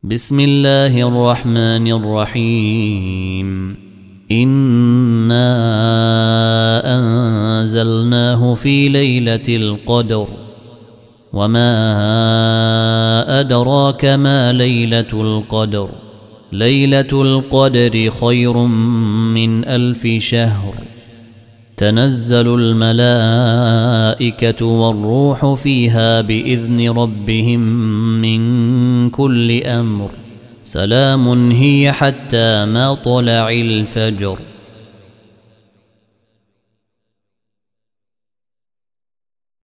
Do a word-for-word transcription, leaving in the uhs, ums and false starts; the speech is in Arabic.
بسم الله الرحمن الرحيم. إنا أنزلناه في ليلة القدر وما أدراك ما ليلة القدر ليلة القدر خير من ألف شهر. تنزل الملائكة والروح فيها بإذن ربهم من كل أمر. سلام هي حتى مطلع الفجر.